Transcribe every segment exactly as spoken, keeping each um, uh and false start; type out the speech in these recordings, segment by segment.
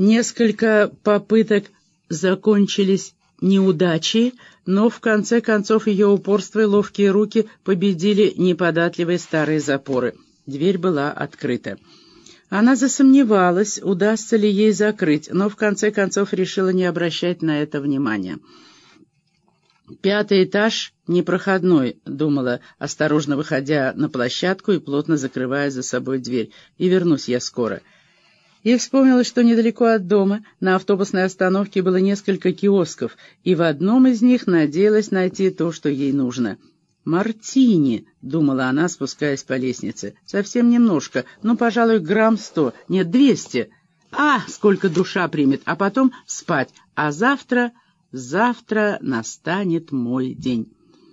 Несколько попыток закончились неудачей, но в конце концов ее упорство и ловкие руки победили неподатливые старые запоры. Дверь была открыта. Она засомневалась, удастся ли ей закрыть, но в конце концов решила не обращать на это внимания. «Пятый этаж непроходной», — думала, осторожно выходя на площадку и плотно закрывая за собой дверь. «И вернусь я скоро». Ей вспомнилось, что недалеко от дома на автобусной остановке было несколько киосков, и в одном из них надеялась найти то, что ей нужно. «Мартини», — думала она, спускаясь по лестнице, — «совсем немножко, ну, пожалуй, грамм сто, нет, двести. А, сколько душа примет, а потом спать, а завтра, завтра настанет мой день».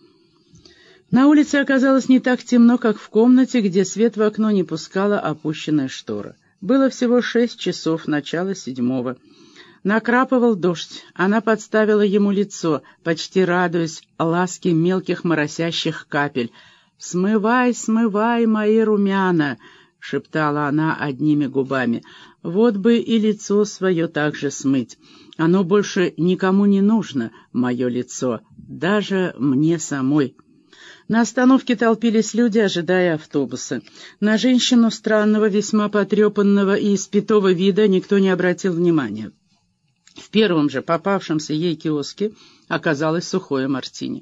На улице оказалось не так темно, как в комнате, где свет в окно не пускала опущенная штора. Было всего шесть часов, начало седьмого. Накрапывал дождь. Она подставила ему лицо, почти радуясь ласке мелких моросящих капель. «Смывай, смывай мои румяна!» — шептала она одними губами. «Вот бы и лицо свое также смыть. Оно больше никому не нужно, мое лицо, даже мне самой». На остановке толпились люди, ожидая автобуса. На женщину странного, весьма потрепанного и испитого вида никто не обратил внимания. В первом же попавшемся ей киоске оказалось сухое мартини.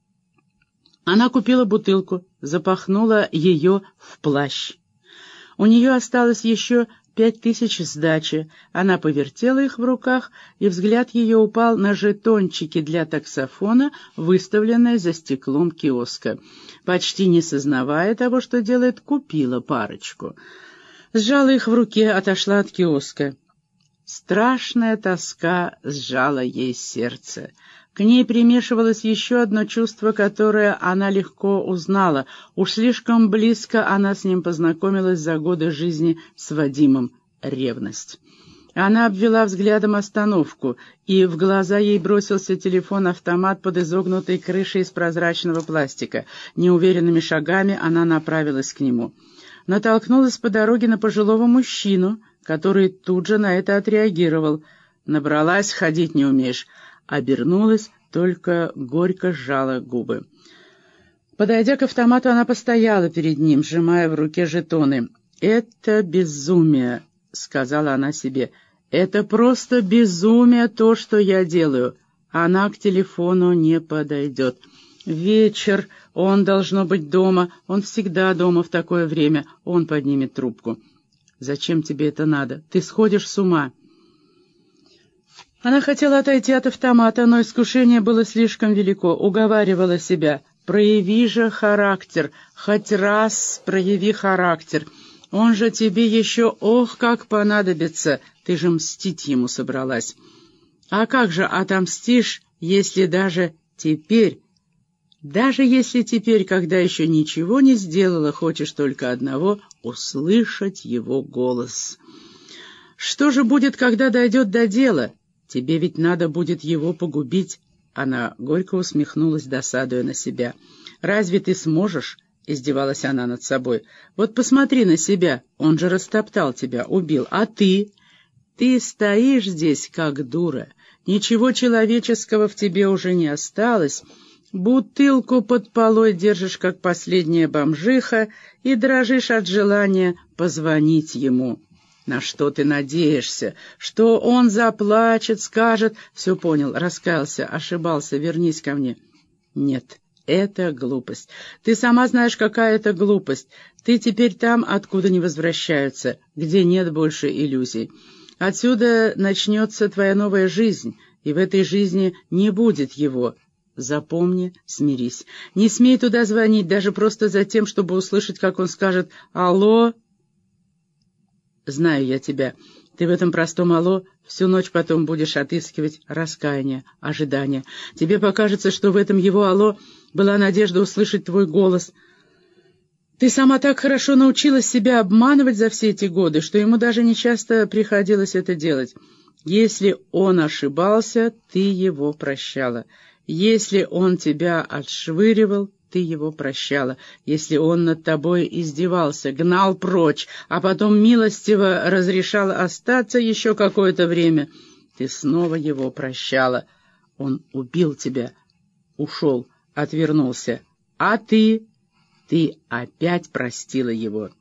Она купила бутылку, запахнула ее в плащ. У нее осталось еще пять тысяч сдачи. Она повертела их в руках, и взгляд ее упал на жетончики для таксофона, выставленные за стеклом киоска. Почти не сознавая того, что делает, купила парочку. Сжала их в руке, отошла от киоска. Страшная тоска сжала ей сердце. К ней примешивалось еще одно чувство, которое она легко узнала. Уж слишком близко она с ним познакомилась за годы жизни с Вадимом — ревность. Она обвела взглядом остановку, и в глаза ей бросился телефон-автомат под изогнутой крышей из прозрачного пластика. Неуверенными шагами она направилась к нему. Натолкнулась по дороге на пожилого мужчину, который тут же на это отреагировал. «Набралась, ходить не умеешь». Обернулась, только горько сжала губы. Подойдя к автомату, она постояла перед ним, сжимая в руке жетоны. «Это безумие», — сказала она себе. «Это просто безумие, то, что я делаю». Она к телефону не подойдет. Вечер, он должно быть дома, он всегда дома в такое время, он поднимет трубку. «Зачем тебе это надо? Ты сходишь с ума». Она хотела отойти от автомата, но искушение было слишком велико. Уговаривала себя: «Прояви же характер, хоть раз прояви характер. Он же тебе еще ох как понадобится, ты же мстить ему собралась. А как же отомстишь, если даже теперь, даже если теперь, когда еще ничего не сделала, хочешь только одного — услышать его голос? Что же будет, когда дойдет до дела? Тебе ведь надо будет его погубить». Она горько усмехнулась, досадуя на себя. «Разве ты сможешь?» — издевалась она над собой. «Вот посмотри на себя, он же растоптал тебя, убил, а ты? Ты стоишь здесь, как дура, ничего человеческого в тебе уже не осталось, бутылку под полой держишь, как последняя бомжиха, и дрожишь от желания позвонить ему. На что ты надеешься? Что он заплачет, скажет: «Все понял, раскаялся, ошибался, вернись ко мне». Нет, это глупость. Ты сама знаешь, какая это глупость. Ты теперь там, откуда не возвращаются, где нет больше иллюзий. Отсюда начнется твоя новая жизнь, и в этой жизни не будет его. Запомни, смирись. Не смей туда звонить, даже просто за тем, чтобы услышать, как он скажет: «Алло». Знаю я тебя. Ты в этом простом «алло» всю ночь потом будешь отыскивать раскаяние, ожидание. Тебе покажется, что в этом его «алло» была надежда услышать твой голос. Ты сама так хорошо научилась себя обманывать за все эти годы, что ему даже нечасто приходилось это делать. Если он ошибался, ты его прощала. Если он тебя отшвыривал, ты его прощала. Если он над тобой издевался, гнал прочь, а потом милостиво разрешал остаться еще какое-то время, ты снова его прощала. Он убил тебя, ушел, отвернулся. А ты... ты опять простила его.